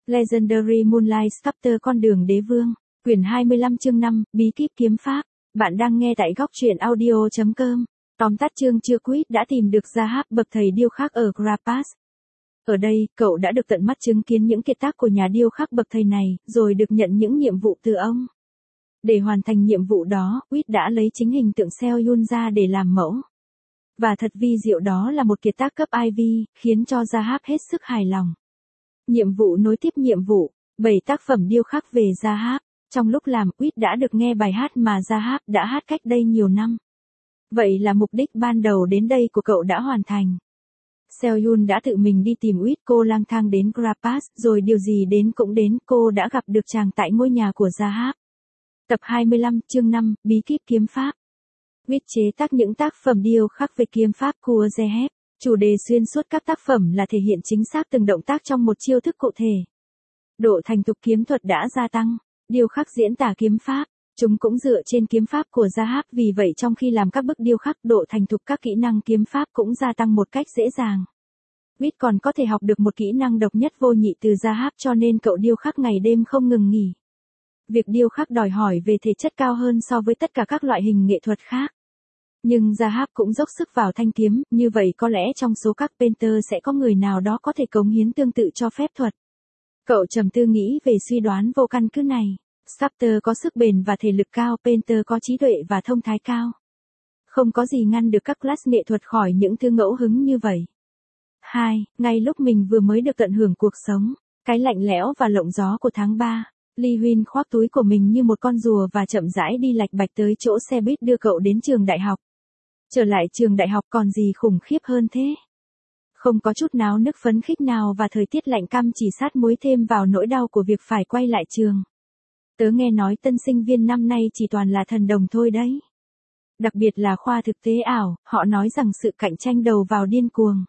Legendary Moonlight Sculptor Con đường đế vương, quyển 25 chương 5, bí kíp kiếm pháp. Bạn đang nghe tại góc truyện audio.com. Tóm tắt chương chưa quýt đã tìm được Zahab bậc thầy điêu khắc ở Grapas. Ở đây, cậu đã được tận mắt chứng kiến những kiệt tác của nhà điêu khắc bậc thầy này, rồi được nhận những nhiệm vụ từ ông. Để hoàn thành nhiệm vụ đó, Quýt đã lấy chính hình tượng Seo-yun ra để làm mẫu. Và thật vi diệu, đó là một kiệt tác cấp IV, khiến cho Zahab hết sức hài lòng. Nhiệm vụ nối tiếp nhiệm vụ, 7 tác phẩm điêu khắc về Zahab. Trong lúc làm, Quýt đã được nghe bài hát mà Zahab đã hát cách đây nhiều năm. Vậy là mục đích ban đầu đến đây của cậu đã hoàn thành. Seo-yun đã tự mình đi tìm Quýt, cô lang thang đến Grapas, rồi điều gì đến cũng đến, cô đã gặp được chàng tại ngôi nhà của Zahab. Tập 25, chương 5, bí kíp kiếm pháp. Quýt chế tác những tác phẩm điêu khắc về kiếm pháp của Zahab. Chủ đề xuyên suốt các tác phẩm là thể hiện chính xác từng động tác trong một chiêu thức cụ thể. Độ thành thục kiếm thuật đã gia tăng, điêu khắc diễn tả kiếm pháp, chúng cũng dựa trên kiếm pháp của Zahab, vì vậy trong khi làm các bức điêu khắc, độ thành thục các kỹ năng kiếm pháp cũng gia tăng một cách dễ dàng. Quýt còn có thể học được một kỹ năng độc nhất vô nhị từ Zahab, cho nên cậu điêu khắc ngày đêm không ngừng nghỉ. Việc điêu khắc đòi hỏi về thể chất cao hơn so với tất cả các loại hình nghệ thuật khác. Nhưng Zahab cũng dốc sức vào thanh kiếm, như vậy có lẽ trong số các painter sẽ có người nào đó có thể cống hiến tương tự cho phép thuật. Cậu trầm tư nghĩ về suy đoán vô căn cứ này. Sculptor có sức bền và thể lực cao, painter có trí tuệ và thông thái cao. Không có gì ngăn được các class nghệ thuật khỏi những thứ ngẫu hứng như vậy. 2. Ngay lúc mình vừa mới được tận hưởng cuộc sống, cái lạnh lẽo và lộng gió của tháng 3, Lee Huynh khoác túi của mình như một con rùa và chậm rãi đi lạch bạch tới chỗ xe buýt đưa cậu đến trường đại học. Trở lại trường đại học còn gì khủng khiếp hơn thế. Không có chút náo nức phấn khích nào và thời tiết lạnh căm chỉ sát muối thêm vào nỗi đau của việc phải quay lại trường. Tớ nghe nói tân sinh viên năm nay chỉ toàn là thần đồng thôi đấy. Đặc biệt là khoa thực tế ảo, họ nói rằng sự cạnh tranh đầu vào điên cuồng.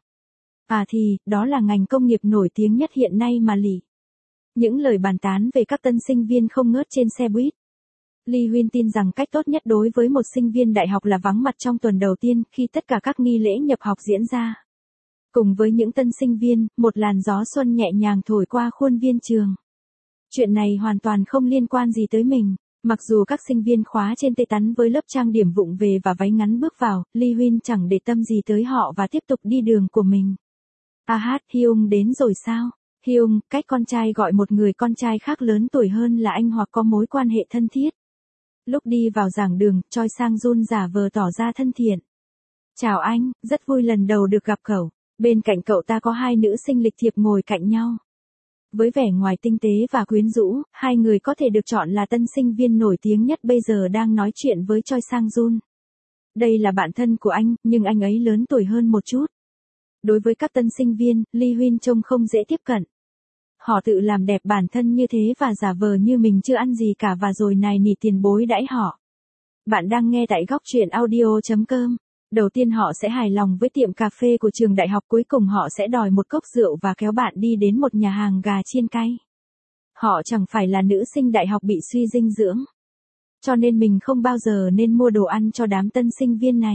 À thì, đó là ngành công nghiệp nổi tiếng nhất hiện nay mà lỉ. Những lời bàn tán về các tân sinh viên không ngớt trên xe buýt. Lee Huynh tin rằng cách tốt nhất đối với một sinh viên đại học là vắng mặt trong tuần đầu tiên khi tất cả các nghi lễ nhập học diễn ra. Cùng với những tân sinh viên, một làn gió xuân nhẹ nhàng thổi qua khuôn viên trường. Chuyện này hoàn toàn không liên quan gì tới mình. Mặc dù các sinh viên khóa trên tê tắn với lớp trang điểm vụng về và váy ngắn bước vào, Lee Huynh chẳng để tâm gì tới họ và tiếp tục đi đường của mình. Hyung đến rồi sao? Hyung, cách con trai gọi một người con trai khác lớn tuổi hơn là anh hoặc có mối quan hệ thân thiết. Lúc đi vào giảng đường, Choi Sang-jun giả vờ tỏ ra thân thiện. Chào anh, rất vui lần đầu được gặp cậu. Bên cạnh cậu ta có hai nữ sinh lịch thiệp ngồi cạnh nhau. Với vẻ ngoài tinh tế và quyến rũ, hai người có thể được chọn là tân sinh viên nổi tiếng nhất bây giờ đang nói chuyện với Choi Sang-jun. Đây là bạn thân của anh, nhưng anh ấy lớn tuổi hơn một chút. Đối với các tân sinh viên, Lee Huynh trông không dễ tiếp cận. Họ tự làm đẹp bản thân như thế và giả vờ như mình chưa ăn gì cả và rồi nài nỉ tiền bối đãi họ. Bạn đang nghe tại góc truyện audio.com. Đầu tiên họ sẽ hài lòng với tiệm cà phê của trường đại học, cuối cùng họ sẽ đòi một cốc rượu và kéo bạn đi đến một nhà hàng gà chiên cay. Họ chẳng phải là nữ sinh đại học bị suy dinh dưỡng. Cho nên mình không bao giờ nên mua đồ ăn cho đám tân sinh viên này.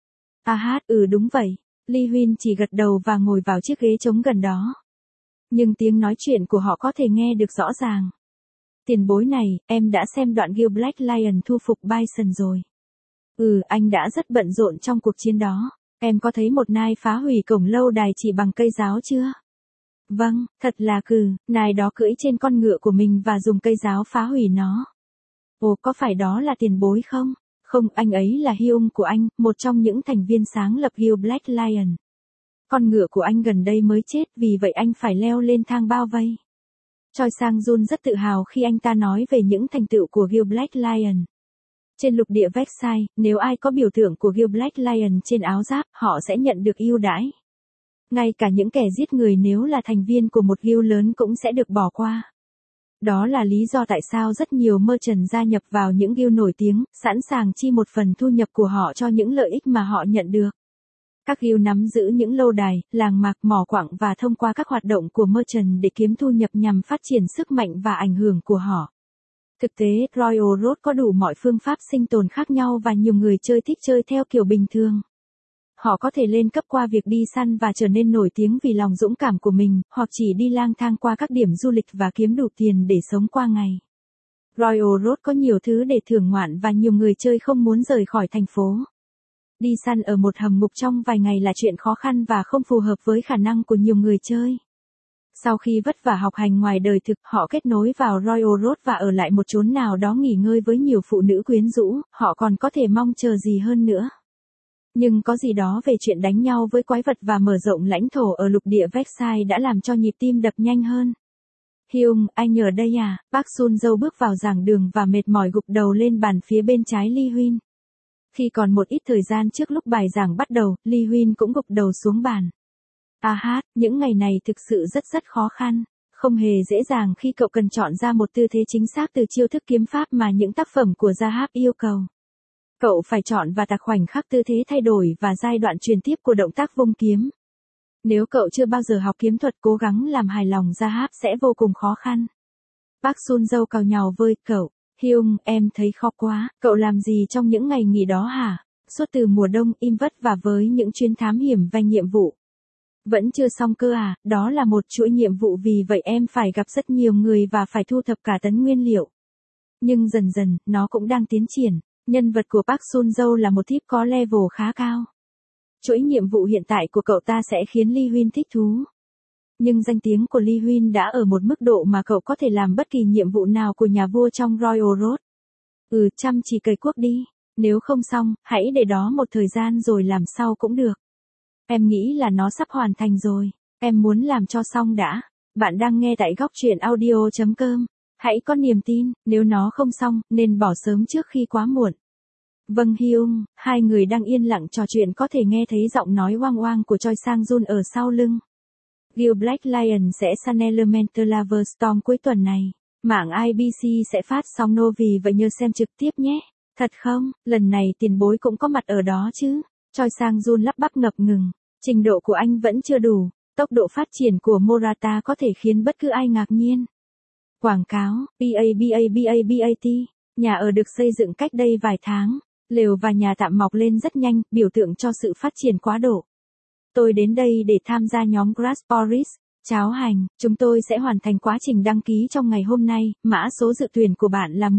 Đúng vậy. Lee Huynh chỉ gật đầu và ngồi vào chiếc ghế trống gần đó. Nhưng tiếng nói chuyện của họ có thể nghe được rõ ràng. Tiền bối này, em đã xem đoạn Gil Black Lion thu phục Bison rồi. Anh đã rất bận rộn trong cuộc chiến đó. Em có thấy một nai phá hủy cổng lâu đài chỉ bằng cây giáo chưa? Vâng, thật là nai đó cưỡi trên con ngựa của mình và dùng cây giáo phá hủy nó. Ồ, có phải đó là tiền bối không? Không, anh ấy là Hyung của anh, một trong những thành viên sáng lập Gil Black Lion. Con ngựa của anh gần đây mới chết, vì vậy anh phải leo lên thang bao vây. Choi Sang-jun rất tự hào khi anh ta nói về những thành tựu của Gil Black Lion. Trên lục địa Versailles, nếu ai có biểu tượng của Gil Black Lion trên áo giáp, họ sẽ nhận được ưu đãi. Ngay cả những kẻ giết người nếu là thành viên của một guild lớn cũng sẽ được bỏ qua. Đó là lý do tại sao rất nhiều merchant gia nhập vào những guild nổi tiếng, sẵn sàng chi một phần thu nhập của họ cho những lợi ích mà họ nhận được. Các guild nắm giữ những lâu đài, làng mạc, mỏ quặng và thông qua các hoạt động của merchant để kiếm thu nhập nhằm phát triển sức mạnh và ảnh hưởng của họ. Thực tế, Royal Road có đủ mọi phương pháp sinh tồn khác nhau và nhiều người chơi thích chơi theo kiểu bình thường. Họ có thể lên cấp qua việc đi săn và trở nên nổi tiếng vì lòng dũng cảm của mình, hoặc chỉ đi lang thang qua các điểm du lịch và kiếm đủ tiền để sống qua ngày. Royal Road có nhiều thứ để thưởng ngoạn và nhiều người chơi không muốn rời khỏi thành phố. Đi săn ở một hầm ngục trong vài ngày là chuyện khó khăn và không phù hợp với khả năng của nhiều người chơi. Sau khi vất vả học hành ngoài đời thực, họ kết nối vào Royal Road và ở lại một chốn nào đó nghỉ ngơi với nhiều phụ nữ quyến rũ, họ còn có thể mong chờ gì hơn nữa. Nhưng có gì đó về chuyện đánh nhau với quái vật và mở rộng lãnh thổ ở lục địa Vexai đã làm cho nhịp tim đập nhanh hơn. Hyung, anh ở đây à? Park Sun-jo bước vào giảng đường và mệt mỏi gục đầu lên bàn phía bên trái Lee Huynh. Khi còn một ít thời gian trước lúc bài giảng bắt đầu, Lee Huynh cũng gục đầu xuống bàn. Những ngày này thực sự rất khó khăn. Không hề dễ dàng khi cậu cần chọn ra một tư thế chính xác từ chiêu thức kiếm pháp mà những tác phẩm của Zahab yêu cầu. Cậu phải chọn và tạc khoảnh khắc tư thế thay đổi và giai đoạn truyền tiếp của động tác vung kiếm. Nếu cậu chưa bao giờ học kiếm thuật, cố gắng làm hài lòng Zahab sẽ vô cùng khó khăn. Park Sun-jo càu nhàu với cậu. Hyung, em thấy khó quá, cậu làm gì trong những ngày nghỉ đó hả? Suốt từ mùa đông im vất và với những chuyến thám hiểm và nhiệm vụ. Vẫn chưa xong cơ à, đó là một chuỗi nhiệm vụ vì vậy em phải gặp rất nhiều người và phải thu thập cả tấn nguyên liệu. Nhưng dần dần, nó cũng đang tiến triển. Nhân vật của Park Sun-jo là một típ có level khá cao. Chuỗi nhiệm vụ hiện tại của cậu ta sẽ khiến Lee Huynh thích thú. Nhưng danh tiếng của Lee Huynh đã ở một mức độ mà cậu có thể làm bất kỳ nhiệm vụ nào của nhà vua trong Royal Road. Chăm chỉ cày cuốc đi. Nếu không xong, hãy để đó một thời gian rồi làm sau cũng được. Em nghĩ là nó sắp hoàn thành rồi. Em muốn làm cho xong đã. Bạn đang nghe tại góc truyện audio.com. Hãy có niềm tin, nếu nó không xong, nên bỏ sớm trước khi quá muộn. Vâng Hyung, hai người đang yên lặng trò chuyện có thể nghe thấy giọng nói oang oang của Choi Sang-jun ở sau lưng. Gil Black Lion sẽ săn Elemental Lava Storm cuối tuần này. Mạng IBC sẽ phát sóng vì vậy nhớ xem trực tiếp nhé. Thật không, lần này tiền bối cũng có mặt ở đó chứ. Choi Sang-jun lắp bắp ngập ngừng. Trình độ của anh vẫn chưa đủ. Tốc độ phát triển của Morata có thể khiến bất cứ ai ngạc nhiên. Quảng cáo, BAT. Nhà ở được xây dựng cách đây vài tháng. Lều và nhà tạm mọc lên rất nhanh, biểu tượng cho sự phát triển quá độ. Tôi đến đây để tham gia nhóm Grass Boris. Cháo hành, chúng tôi sẽ hoàn thành quá trình đăng ký trong ngày hôm nay, mã số dự tuyển của bạn là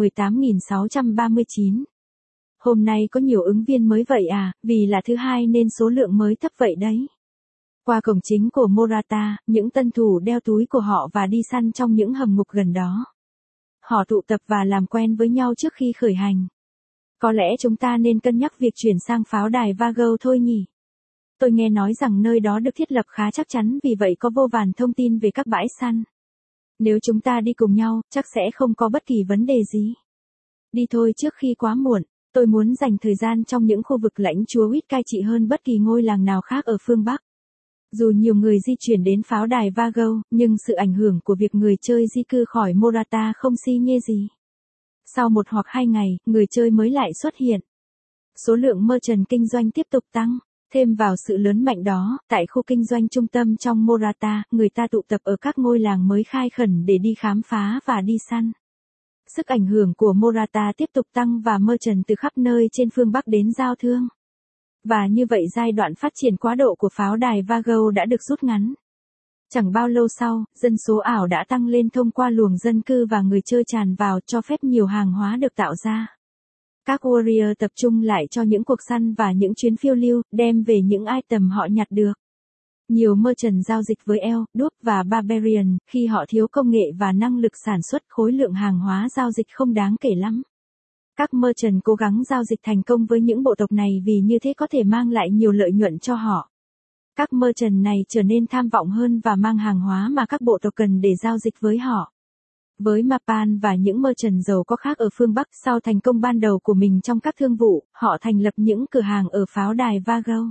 18.639. Hôm nay có nhiều ứng viên mới vậy à, vì là thứ hai nên số lượng mới thấp vậy đấy. Qua cổng chính của Morata, những tân thủ đeo túi của họ và đi săn trong những hầm ngục gần đó. Họ tụ tập và làm quen với nhau trước khi khởi hành. Có lẽ chúng ta nên cân nhắc việc chuyển sang pháo đài Vago thôi nhỉ? Tôi nghe nói rằng nơi đó được thiết lập khá chắc chắn vì vậy có vô vàn thông tin về các bãi săn. Nếu chúng ta đi cùng nhau, chắc sẽ không có bất kỳ vấn đề gì. Đi thôi trước khi quá muộn, tôi muốn dành thời gian trong những khu vực lãnh chúa Whit cai trị hơn bất kỳ ngôi làng nào khác ở phương Bắc. Dù nhiều người di chuyển đến pháo đài Vago, nhưng sự ảnh hưởng của việc người chơi di cư khỏi Morata không si nhê gì. Sau 1 hoặc 2 ngày, người chơi mới lại xuất hiện. Số lượng merchant kinh doanh tiếp tục tăng. Thêm vào sự lớn mạnh đó, tại khu kinh doanh trung tâm trong Morata, người ta tụ tập ở các ngôi làng mới khai khẩn để đi khám phá và đi săn. Sức ảnh hưởng của Morata tiếp tục tăng và merchant từ khắp nơi trên phương Bắc đến giao thương. Và như vậy giai đoạn phát triển quá độ của pháo đài Vago đã được rút ngắn. Chẳng bao lâu sau, dân số ảo đã tăng lên thông qua luồng dân cư và người chơi tràn vào cho phép nhiều hàng hóa được tạo ra. Các warrior tập trung lại cho những cuộc săn và những chuyến phiêu lưu, đem về những item họ nhặt được. Nhiều merchant giao dịch với elf, đuốc và barbarian, khi họ thiếu công nghệ và năng lực sản xuất khối lượng hàng hóa giao dịch không đáng kể lắm. Các merchant cố gắng giao dịch thành công với những bộ tộc này vì như thế có thể mang lại nhiều lợi nhuận cho họ. Các merchant này trở nên tham vọng hơn và mang hàng hóa mà các bộ tộc cần để giao dịch với họ. Với Mapan và những merchant giàu có khác ở phương Bắc sau thành công ban đầu của mình trong các thương vụ, họ thành lập những cửa hàng ở pháo đài Vago.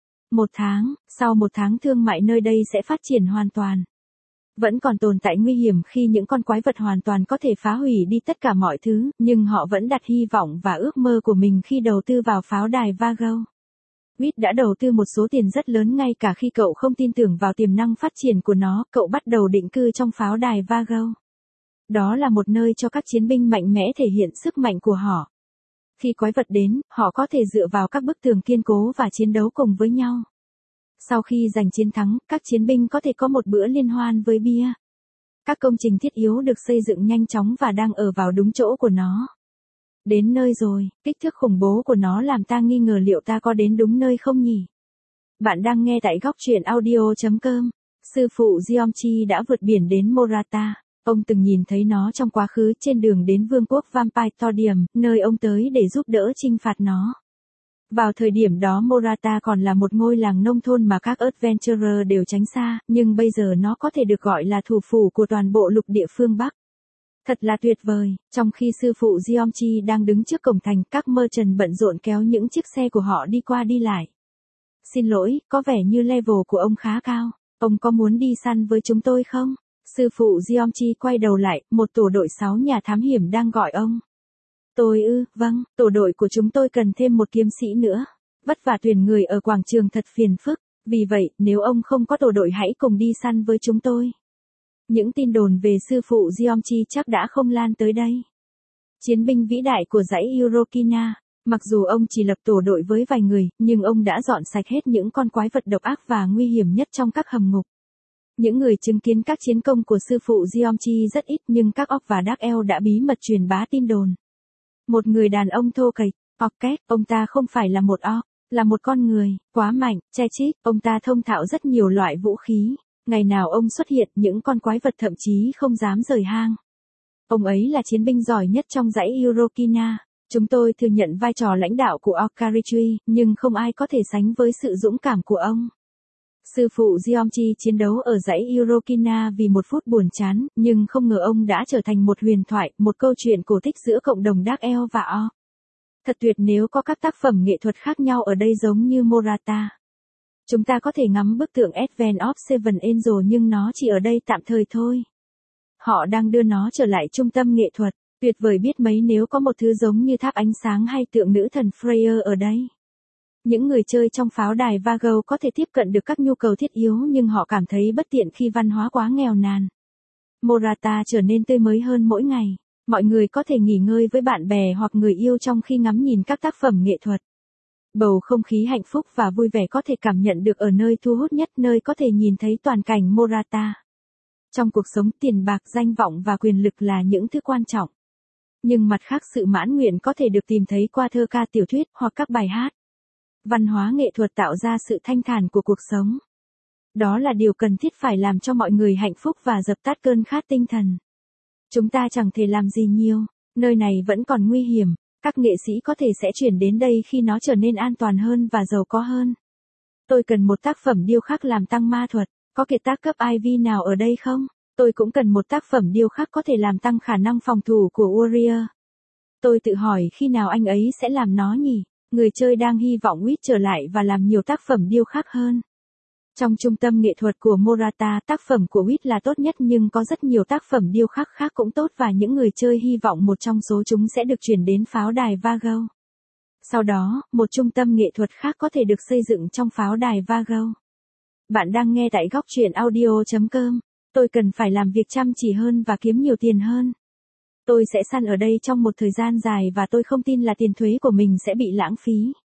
Sau một tháng thương mại nơi đây sẽ phát triển hoàn toàn. Vẫn còn tồn tại nguy hiểm khi những con quái vật hoàn toàn có thể phá hủy đi tất cả mọi thứ, nhưng họ vẫn đặt hy vọng và ước mơ của mình khi đầu tư vào pháo đài Vago. Reed đã đầu tư một số tiền rất lớn ngay cả khi cậu không tin tưởng vào tiềm năng phát triển của nó, cậu bắt đầu định cư trong pháo đài Vago. Đó là một nơi cho các chiến binh mạnh mẽ thể hiện sức mạnh của họ. Khi quái vật đến, họ có thể dựa vào các bức tường kiên cố và chiến đấu cùng với nhau. Sau khi giành chiến thắng, các chiến binh có thể có một bữa liên hoan với bia. Các công trình thiết yếu được xây dựng nhanh chóng và đang ở vào đúng chỗ của nó. Đến nơi rồi, kích thước khủng bố của nó làm ta nghi ngờ liệu ta có đến đúng nơi không nhỉ? Bạn đang nghe tại góc truyện audio.com. Sư phụ Geomchi đã vượt biển đến Morata. Ông từng nhìn thấy nó trong quá khứ trên đường đến vương quốc Vampire Thorium, nơi ông tới để giúp đỡ chinh phạt nó. Vào thời điểm đó Morata còn là một ngôi làng nông thôn mà các adventurer đều tránh xa, nhưng bây giờ nó có thể được gọi là thủ phủ của toàn bộ lục địa phương Bắc. Thật là tuyệt vời, trong khi sư phụ Geomchi đang đứng trước cổng thành, các merchant bận rộn kéo những chiếc xe của họ đi qua đi lại. Xin lỗi, có vẻ như level của ông khá cao, ông có muốn đi săn với chúng tôi không? Sư phụ Geomchi quay đầu lại, một tổ đội 6 nhà thám hiểm đang gọi ông. Vâng, tổ đội của chúng tôi cần thêm một kiếm sĩ nữa. Vất vả tuyển người ở quảng trường thật phiền phức, vì vậy, nếu ông không có tổ đội hãy cùng đi săn với chúng tôi. Những tin đồn về sư phụ Geomchi chắc đã không lan tới đây. Chiến binh vĩ đại của dãy Eurokina, mặc dù ông chỉ lập tổ đội với vài người, nhưng ông đã dọn sạch hết những con quái vật độc ác và nguy hiểm nhất trong các hầm ngục. Những người chứng kiến các chiến công của sư phụ Geomchi rất ít, nhưng các orc và Dark Elf đã bí mật truyền bá tin đồn. Một người đàn ông thô kệch, Orket, ông ta không phải là một orc, là một con người, quá mạnh, Chechik, ông ta thông thạo rất nhiều loại vũ khí. Ngày nào ông xuất hiện, những con quái vật thậm chí không dám rời hang. Ông ấy là chiến binh giỏi nhất trong dãy Eurokina. Chúng tôi thừa nhận vai trò lãnh đạo của Orcaritri, nhưng không ai có thể sánh với sự dũng cảm của ông. Sư phụ Geomchi chiến đấu ở dãy Eurokina vì một phút buồn chán, nhưng không ngờ ông đã trở thành một huyền thoại, một câu chuyện cổ tích giữa cộng đồng Dark Elf và Orc. Thật tuyệt nếu có các tác phẩm nghệ thuật khác nhau ở đây giống như Morata. Chúng ta có thể ngắm bức tượng Advent of Seven Angels nhưng nó chỉ ở đây tạm thời thôi. Họ đang đưa nó trở lại trung tâm nghệ thuật, tuyệt vời biết mấy nếu có một thứ giống như tháp ánh sáng hay tượng nữ thần Freya ở đây. Những người chơi trong pháo đài Vago có thể tiếp cận được các nhu cầu thiết yếu nhưng họ cảm thấy bất tiện khi văn hóa quá nghèo nàn. Morata trở nên tươi mới hơn mỗi ngày. Mọi người có thể nghỉ ngơi với bạn bè hoặc người yêu trong khi ngắm nhìn các tác phẩm nghệ thuật. Bầu không khí hạnh phúc và vui vẻ có thể cảm nhận được ở nơi thu hút nhất, nơi có thể nhìn thấy toàn cảnh Morata. Trong cuộc sống, tiền bạc, danh vọng và quyền lực là những thứ quan trọng. Nhưng mặt khác, sự mãn nguyện có thể được tìm thấy qua thơ ca, tiểu thuyết hoặc các bài hát. Văn hóa nghệ thuật tạo ra sự thanh thản của cuộc sống. Đó là điều cần thiết phải làm cho mọi người hạnh phúc và dập tắt cơn khát tinh thần. Chúng ta chẳng thể làm gì nhiều, nơi này vẫn còn nguy hiểm. Các nghệ sĩ có thể sẽ chuyển đến đây khi nó trở nên an toàn hơn và giàu có hơn. Tôi cần một tác phẩm điêu khắc làm tăng ma thuật. Có kiệt tác cấp IV nào ở đây không? Tôi cũng cần một tác phẩm điêu khắc có thể làm tăng khả năng phòng thủ của Warrior. Tôi tự hỏi khi nào anh ấy sẽ làm nó nhỉ? Người chơi đang hy vọng Wit trở lại và làm nhiều tác phẩm điêu khắc hơn. Trong trung tâm nghệ thuật của Morata, tác phẩm của Wit là tốt nhất nhưng có rất nhiều tác phẩm điêu khắc khác cũng tốt và những người chơi hy vọng một trong số chúng sẽ được chuyển đến pháo đài Vago. Sau đó, một trung tâm nghệ thuật khác có thể được xây dựng trong pháo đài Vago. Bạn đang nghe tại góc truyện audio.com. Tôi cần phải làm việc chăm chỉ hơn và kiếm nhiều tiền hơn. Tôi sẽ săn ở đây trong một thời gian dài và tôi không tin là tiền thuế của mình sẽ bị lãng phí.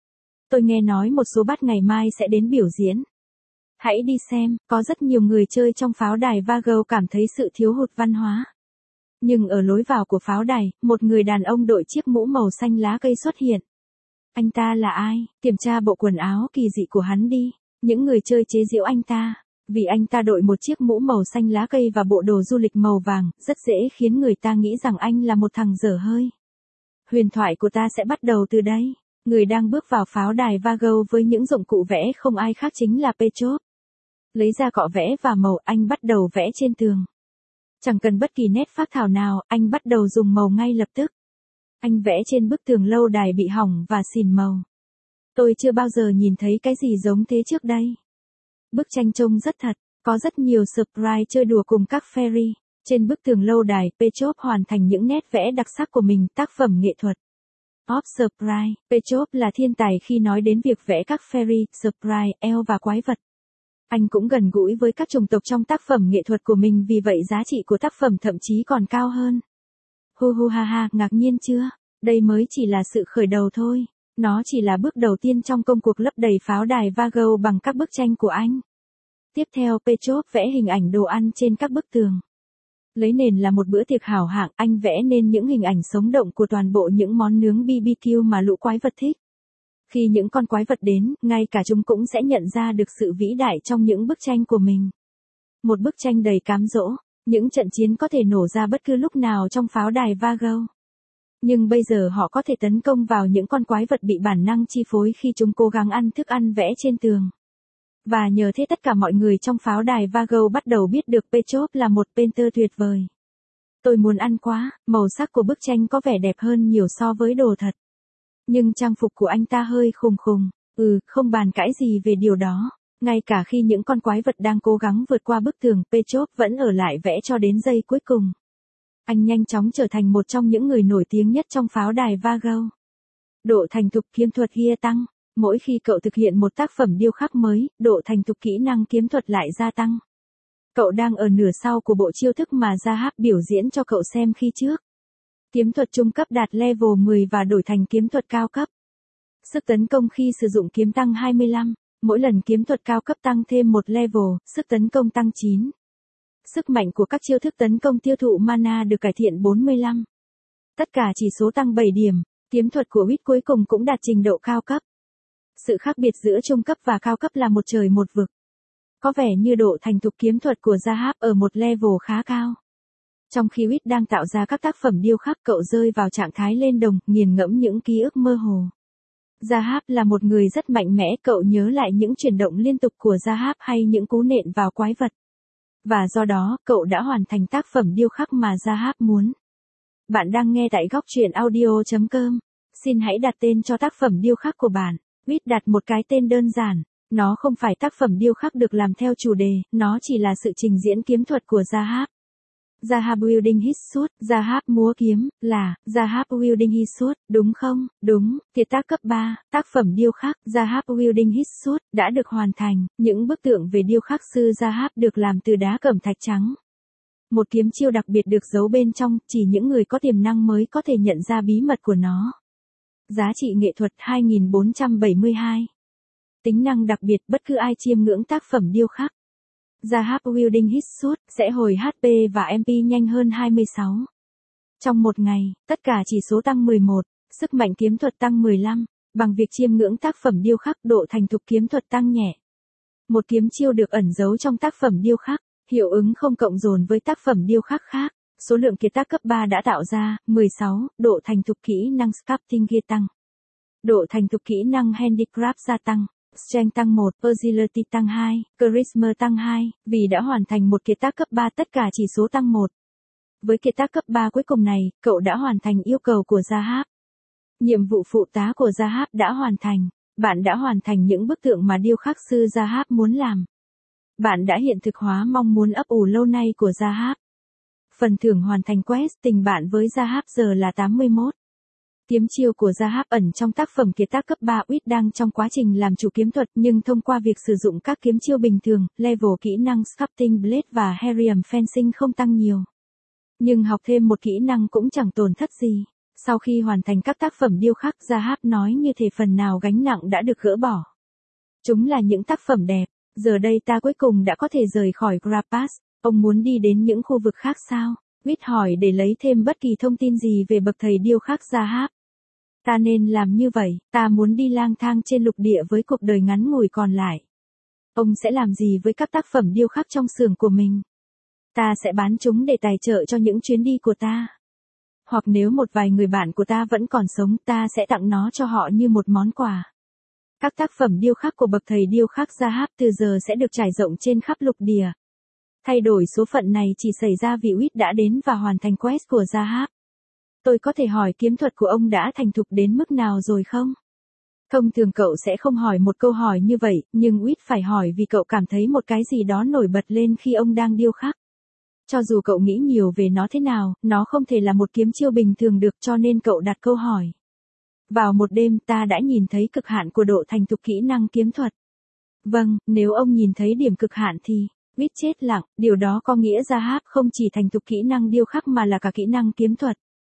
Tôi nghe nói một số bát ngày mai sẽ đến biểu diễn. Hãy đi xem, có rất nhiều người chơi trong pháo đài Vago cảm thấy sự thiếu hụt văn hóa. Nhưng ở lối vào của pháo đài, một người đàn ông đội chiếc mũ màu xanh lá cây xuất hiện. Anh ta là ai? Kiểm tra bộ quần áo kỳ dị của hắn đi. Những người chơi chế giễu anh ta, vì anh ta đội một chiếc mũ màu xanh lá cây và bộ đồ du lịch màu vàng, rất dễ khiến người ta nghĩ rằng anh là một thằng dở hơi. Huyền thoại của ta sẽ bắt đầu từ đây. Người đang bước vào pháo đài Vago với những dụng cụ vẽ không ai khác chính là Petrov. Lấy ra cọ vẽ và màu, anh bắt đầu vẽ trên tường. Chẳng cần bất kỳ nét phác thảo nào, anh bắt đầu dùng màu ngay lập tức. Anh vẽ trên bức tường lâu đài bị hỏng và xìn màu. Tôi chưa bao giờ nhìn thấy cái gì giống thế trước đây. Bức tranh trông rất thật, có rất nhiều sprite chơi đùa cùng các fairy. Trên bức tường lâu đài, Petrov hoàn thành những nét vẽ đặc sắc của mình, tác phẩm nghệ thuật. Of sprite, Petrov là thiên tài khi nói đến việc vẽ các fairy, sprite, elf và quái vật. Anh cũng gần gũi với các chủng tộc trong tác phẩm nghệ thuật của mình, vì vậy giá trị của tác phẩm thậm chí còn cao hơn. Hu hu ha ha, ngạc nhiên chưa? Đây mới chỉ là sự khởi đầu thôi. Nó chỉ là bước đầu tiên trong công cuộc lấp đầy pháo đài Vago bằng các bức tranh của anh. Tiếp theo Petrov vẽ hình ảnh đồ ăn trên các bức tường. Lấy nền là một bữa tiệc hảo hạng, anh vẽ nên những hình ảnh sống động của toàn bộ những món nướng BBQ mà lũ quái vật thích. Khi những con quái vật đến, ngay cả chúng cũng sẽ nhận ra được sự vĩ đại trong những bức tranh của mình. Một bức tranh đầy cám dỗ, những trận chiến có thể nổ ra bất cứ lúc nào trong pháo đài Vago. Nhưng bây giờ họ có thể tấn công vào những con quái vật bị bản năng chi phối khi chúng cố gắng ăn thức ăn vẽ trên tường. Và nhờ thế tất cả mọi người trong pháo đài Vago bắt đầu biết được Petrov là một painter tuyệt vời. Tôi muốn ăn quá, màu sắc của bức tranh có vẻ đẹp hơn nhiều so với đồ thật. Nhưng trang phục của anh ta hơi khùng khùng, không bàn cãi gì về điều đó. Ngay cả khi những con quái vật đang cố gắng vượt qua bức tường, Petrov vẫn ở lại vẽ cho đến giây cuối cùng. Anh nhanh chóng trở thành một trong những người nổi tiếng nhất trong pháo đài Vago. Độ thành thục kiếm thuật gia tăng. Mỗi khi cậu thực hiện một tác phẩm điêu khắc mới, độ thành thục kỹ năng kiếm thuật lại gia tăng. Cậu đang ở nửa sau của bộ chiêu thức mà Zahab biểu diễn cho cậu xem khi trước. Kiếm thuật trung cấp đạt level 10 và đổi thành kiếm thuật cao cấp. Sức tấn công khi sử dụng kiếm tăng 25, mỗi lần kiếm thuật cao cấp tăng thêm một level, sức tấn công tăng 9. Sức mạnh của các chiêu thức tấn công tiêu thụ mana được cải thiện 45. Tất cả chỉ số tăng 7 điểm, kiếm thuật của Wit cuối cùng cũng đạt trình độ cao cấp. Sự khác biệt giữa trung cấp và cao cấp là một trời một vực. Có vẻ như độ thành thục kiếm thuật của Zahab ở một level khá cao. Trong khi Wit đang tạo ra các tác phẩm điêu khắc, cậu rơi vào trạng thái lên đồng, nghiền ngẫm những ký ức mơ hồ. Zahab là một người rất mạnh mẽ, cậu nhớ lại những chuyển động liên tục của Zahab hay những cú nện vào quái vật. Và do đó, cậu đã hoàn thành tác phẩm điêu khắc mà Zahab muốn. Bạn đang nghe tại góc truyện audio.com. Xin hãy đặt tên cho tác phẩm điêu khắc của bạn. Wit đặt một cái tên đơn giản. Nó không phải tác phẩm điêu khắc được làm theo chủ đề, nó chỉ là sự trình diễn kiếm thuật của Zahab. Zahab wielding his sword, Zahab múa kiếm, là Zahab wielding his sword, đúng không? Đúng, kiệt tác cấp 3, tác phẩm điêu khắc, Zahab wielding his sword, đã được hoàn thành. Những bức tượng về điêu khắc sư Zahab được làm từ đá cẩm thạch trắng. Một kiếm chiêu đặc biệt được giấu bên trong, chỉ những người có tiềm năng mới có thể nhận ra bí mật của nó. Giá trị nghệ thuật 2472. Tính năng đặc biệt, bất cứ ai chiêm ngưỡng tác phẩm điêu khắc Zahab wielding his sword sẽ hồi HP và MP nhanh hơn 26. Trong một ngày, tất cả chỉ số tăng 11, sức mạnh kiếm thuật tăng 15, bằng việc chiêm ngưỡng tác phẩm điêu khắc, độ thành thục kiếm thuật tăng nhẹ. Một kiếm chiêu được ẩn giấu trong tác phẩm điêu khắc, hiệu ứng không cộng dồn với tác phẩm điêu khắc khác. Số lượng kiệt tác cấp 3 đã tạo ra, 16, độ thành thục kỹ năng sculpting gia tăng. Độ thành thục kỹ năng handicraft gia tăng. Strength tăng 1, Agility tăng 2, Charisma tăng 2, vì đã hoàn thành một kiệt tác cấp 3 tất cả chỉ số tăng 1. Với kiệt tác cấp 3 cuối cùng này, cậu đã hoàn thành yêu cầu của Zahab. Nhiệm vụ phụ tá của Zahab đã hoàn thành. Bạn đã hoàn thành những bức tượng mà điêu khắc sư Zahab muốn làm. Bạn đã hiện thực hóa mong muốn ấp ủ lâu nay của Zahab. Phần thưởng hoàn thành quest tình bạn với Zahab giờ là 81. Kiếm chiêu của Zahab ẩn trong tác phẩm kiệt tác cấp 3. Wit đang trong quá trình làm chủ kiếm thuật, nhưng thông qua việc sử dụng các kiếm chiêu bình thường, level kỹ năng Sculpting Blade và Harrium Fencing không tăng nhiều. Nhưng học thêm một kỹ năng cũng chẳng tổn thất gì. Sau khi hoàn thành các tác phẩm điêu khắc, Zahab nói như thể phần nào gánh nặng đã được gỡ bỏ. Chúng là những tác phẩm đẹp. Giờ đây ta cuối cùng đã có thể rời khỏi Grapas. Ông muốn đi đến những khu vực khác sao? Wit hỏi để lấy thêm bất kỳ thông tin gì về bậc thầy điêu khắc Zahab. Ta nên làm như vậy, ta muốn đi lang thang trên lục địa với cuộc đời ngắn ngủi còn lại. Ông sẽ làm gì với các tác phẩm điêu khắc trong xưởng của mình? Ta sẽ bán chúng để tài trợ cho những chuyến đi của ta. Hoặc nếu một vài người bạn của ta vẫn còn sống, ta sẽ tặng nó cho họ như một món quà. Các tác phẩm điêu khắc của bậc thầy điêu khắc Zahab từ giờ sẽ được trải rộng trên khắp lục địa. Thay đổi số phận này chỉ xảy ra vì Wit đã đến và hoàn thành quest của Zahab. Tôi có thể hỏi kiếm thuật của ông đã thành thục đến mức nào rồi không? Thông thường cậu sẽ không hỏi một câu hỏi như vậy, nhưng Wit phải hỏi vì cậu cảm thấy một cái gì đó nổi bật lên khi ông đang điêu khắc. Cho dù cậu nghĩ nhiều về nó thế nào, nó không thể là một kiếm chiêu bình thường được, cho nên cậu đặt câu hỏi. Vào một đêm ta đã nhìn thấy cực hạn của độ thành thục kỹ năng kiếm thuật. Vâng, nếu ông nhìn thấy điểm cực hạn thì... Wit chết lặng, điều đó có nghĩa Zahab không chỉ thành thục kỹ năng điêu khắc mà là cả kỹ năng kiếm thuật.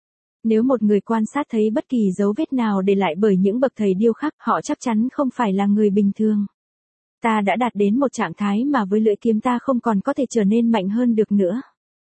Nếu một người quan sát thấy bất kỳ dấu vết nào để lại bởi những bậc thầy điêu khắc, họ chắc chắn không phải là người bình thường. Ta đã đạt đến một trạng thái mà với lưỡi kiếm ta không còn có thể trở nên mạnh hơn được nữa.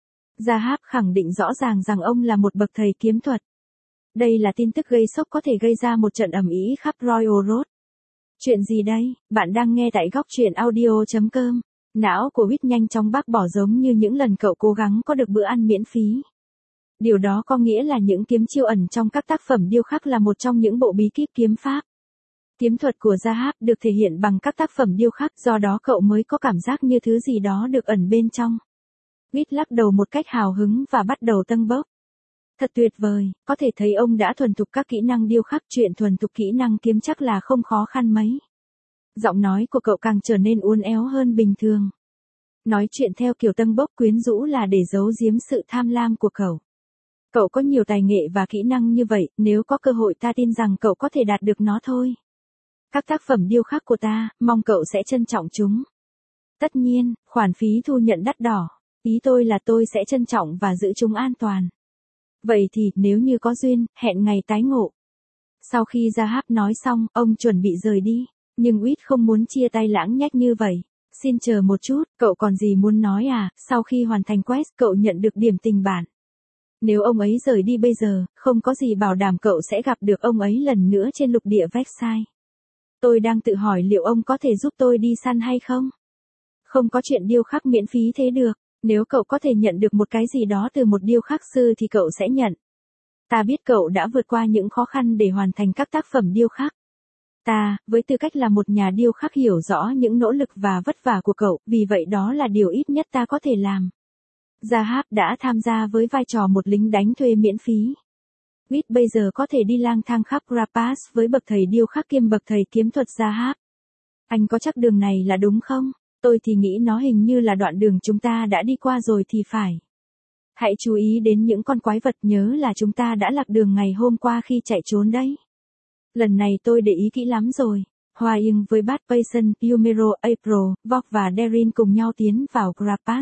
Zahab khẳng định rõ ràng rằng ông là một bậc thầy kiếm thuật. Đây là tin tức gây sốc có thể gây ra một trận ầm ĩ khắp Royal Road. Chuyện gì đây? Bạn đang nghe tại góc truyện audio.com. Não của Whit nhanh chóng bác bỏ giống như những lần cậu cố gắng có được bữa ăn miễn phí. Điều đó có nghĩa là những kiếm chiêu ẩn trong các tác phẩm điêu khắc là một trong những bộ bí kíp kiếm pháp. Kiếm thuật của Zahab được thể hiện bằng các tác phẩm điêu khắc, do đó cậu mới có cảm giác như thứ gì đó được ẩn bên trong. Whit lắc đầu một cách hào hứng và bắt đầu tâng bốc. Thật tuyệt vời, có thể thấy ông đã thuần thục các kỹ năng điêu khắc, chuyện thuần thục kỹ năng kiếm chắc là không khó khăn mấy. Giọng nói của cậu càng trở nên uốn éo hơn bình thường. Nói chuyện theo kiểu tâng bốc quyến rũ là để giấu giếm sự tham lam của cậu. Cậu có nhiều tài nghệ và kỹ năng như vậy, nếu có cơ hội ta tin rằng cậu có thể đạt được nó thôi. Các tác phẩm điêu khắc của ta, mong cậu sẽ trân trọng chúng. Tất nhiên, khoản phí thu nhận đắt đỏ. Ý tôi là tôi sẽ trân trọng và giữ chúng an toàn. Vậy thì, nếu như có duyên, hẹn ngày tái ngộ. Sau khi Zahab nói xong, ông chuẩn bị rời đi. Nhưng Whit không muốn chia tay lãng nhách như vậy. Xin chờ một chút, cậu còn gì muốn nói à? Sau khi hoàn thành quest, cậu nhận được điểm tình bản. Nếu ông ấy rời đi bây giờ, không có gì bảo đảm cậu sẽ gặp được ông ấy lần nữa trên lục địa Versailles. Tôi đang tự hỏi liệu ông có thể giúp tôi đi săn hay không? Không có chuyện điêu khắc miễn phí thế được. Nếu cậu có thể nhận được một cái gì đó từ một điêu khắc sư thì cậu sẽ nhận. Ta biết cậu đã vượt qua những khó khăn để hoàn thành các tác phẩm điêu khắc. Ta, với tư cách là một nhà điêu khắc hiểu rõ những nỗ lực và vất vả của cậu, vì vậy đó là điều ít nhất ta có thể làm. Zahab đã tham gia với vai trò một lính đánh thuê miễn phí. Whit bây giờ có thể đi lang thang khắp Grapas với bậc thầy điêu khắc kiêm bậc thầy kiếm thuật Zahab. Anh có chắc đường này là đúng không? Tôi thì nghĩ nó hình như là đoạn đường chúng ta đã đi qua rồi thì phải. Hãy chú ý đến những con quái vật, nhớ là chúng ta đã lạc đường ngày hôm qua khi chạy trốn đấy. Lần này tôi để ý kỹ lắm rồi. Hoa Yên với Bart Payson, Yumero, April, Vok và Darin cùng nhau tiến vào Grapas.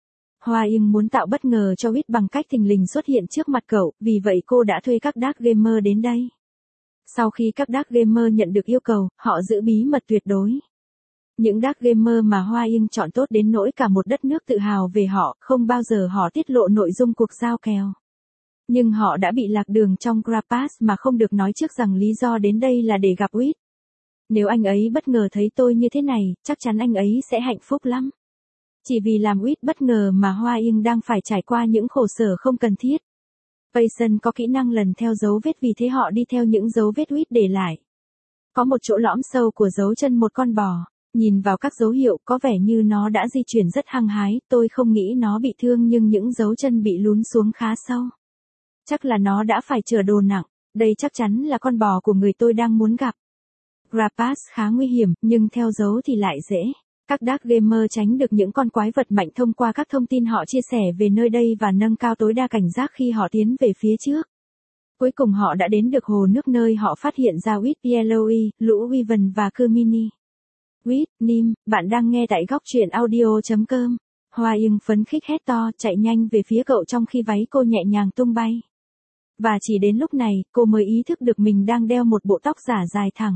Hoa Yên muốn tạo bất ngờ cho Whit bằng cách thình lình xuất hiện trước mặt cậu, vì vậy cô đã thuê các Dark Gamer đến đây. Sau khi các Dark Gamer nhận được yêu cầu, họ giữ bí mật tuyệt đối. Những Dark Gamer mà Hoa Yên chọn tốt đến nỗi cả một đất nước tự hào về họ, không bao giờ họ tiết lộ nội dung cuộc giao kèo. Nhưng họ đã bị lạc đường trong Grapas mà không được nói trước rằng lý do đến đây là để gặp Whit. Nếu anh ấy bất ngờ thấy tôi như thế này, chắc chắn anh ấy sẽ hạnh phúc lắm. Chỉ vì làm Whit bất ngờ mà Hoa Yên đang phải trải qua những khổ sở không cần thiết. Payson có kỹ năng lần theo dấu vết, vì thế họ đi theo những dấu vết Whit để lại. Có một chỗ lõm sâu của dấu chân một con bò. Nhìn vào các dấu hiệu có vẻ như nó đã di chuyển rất hăng hái, tôi không nghĩ nó bị thương nhưng những dấu chân bị lún xuống khá sâu. Chắc là nó đã phải chở đồ nặng, đây chắc chắn là con bò của người tôi đang muốn gặp. Grapas khá nguy hiểm, nhưng theo dấu thì lại dễ. Các Dark Gamer tránh được những con quái vật mạnh thông qua các thông tin họ chia sẻ về nơi đây và nâng cao tối đa cảnh giác khi họ tiến về phía trước. Cuối cùng họ đã đến được hồ nước nơi họ phát hiện ra Whit, Yellowy, Lũ Wyvern và Kermini. Whit, Nim, bạn đang nghe tại góc truyện audio.com. Hoa Yên phấn khích hét to, chạy nhanh về phía cậu trong khi váy cô nhẹ nhàng tung bay. Và chỉ đến lúc này, cô mới ý thức được mình đang đeo một bộ tóc giả dài thẳng.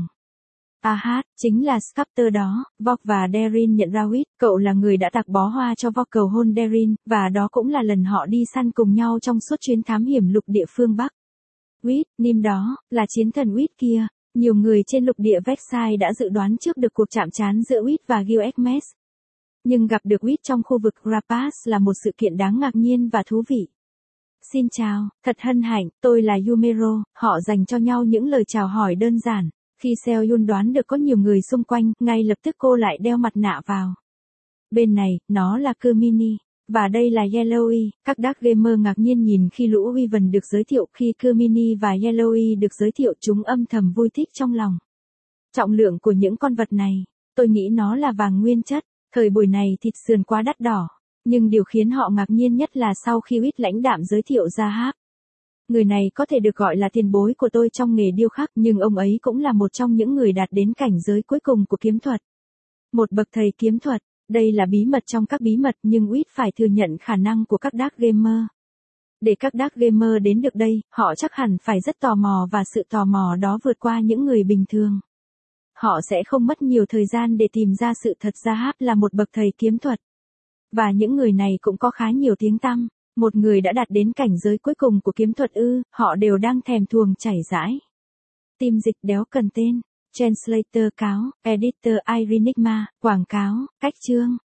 Chính là Sculptor đó. Vok và Darin nhận ra Whit, cậu là người đã tạc bó hoa cho Vok cầu hôn Darin, và đó cũng là lần họ đi săn cùng nhau trong suốt chuyến thám hiểm lục địa phương Bắc. Whit, Nim đó, là chiến thần Whit kia. Nhiều người trên lục địa Versailles đã dự đoán trước được cuộc chạm trán giữa Whit và Gilgamesh. Nhưng gặp được Whit trong khu vực Grapas là một sự kiện đáng ngạc nhiên và thú vị. Xin chào, thật hân hạnh, tôi là Yumero. Họ dành cho nhau những lời chào hỏi đơn giản. Khi Seoyun đoán được có nhiều người xung quanh, ngay lập tức cô lại đeo mặt nạ vào. Bên này, nó là Kermini. Và đây là Yellowy. Các Dark Gamer ngạc nhiên nhìn khi Lũ Wyvern được giới thiệu, khi Kermini và Yellowy được giới thiệu, chúng âm thầm vui thích trong lòng. Trọng lượng của những con vật này, tôi nghĩ nó là vàng nguyên chất. Thời buổi này thịt sườn quá đắt đỏ. Nhưng điều khiến họ ngạc nhiên nhất là sau khi Whit lãnh đạm giới thiệu Zahab. Người này có thể được gọi là tiền bối của tôi trong nghề điêu khắc, nhưng ông ấy cũng là một trong những người đạt đến cảnh giới cuối cùng của kiếm thuật. Một bậc thầy kiếm thuật. Đây là bí mật trong các bí mật, nhưng Whit phải thừa nhận khả năng của các Dark Gamer. Để các dark gamer đến được đây, họ chắc hẳn phải rất tò mò và sự tò mò đó vượt qua những người bình thường. Họ sẽ không mất nhiều thời gian để tìm ra sự thật Zahab là một bậc thầy kiếm thuật. Và những người này cũng có khá nhiều tiếng tăm. Một người đã đạt đến cảnh giới cuối cùng của kiếm thuật họ đều đang thèm thuồng chảy rãi. Team dịch đéo cần tên. Translator cáo, Editor Irenigma, quảng cáo, cách chương.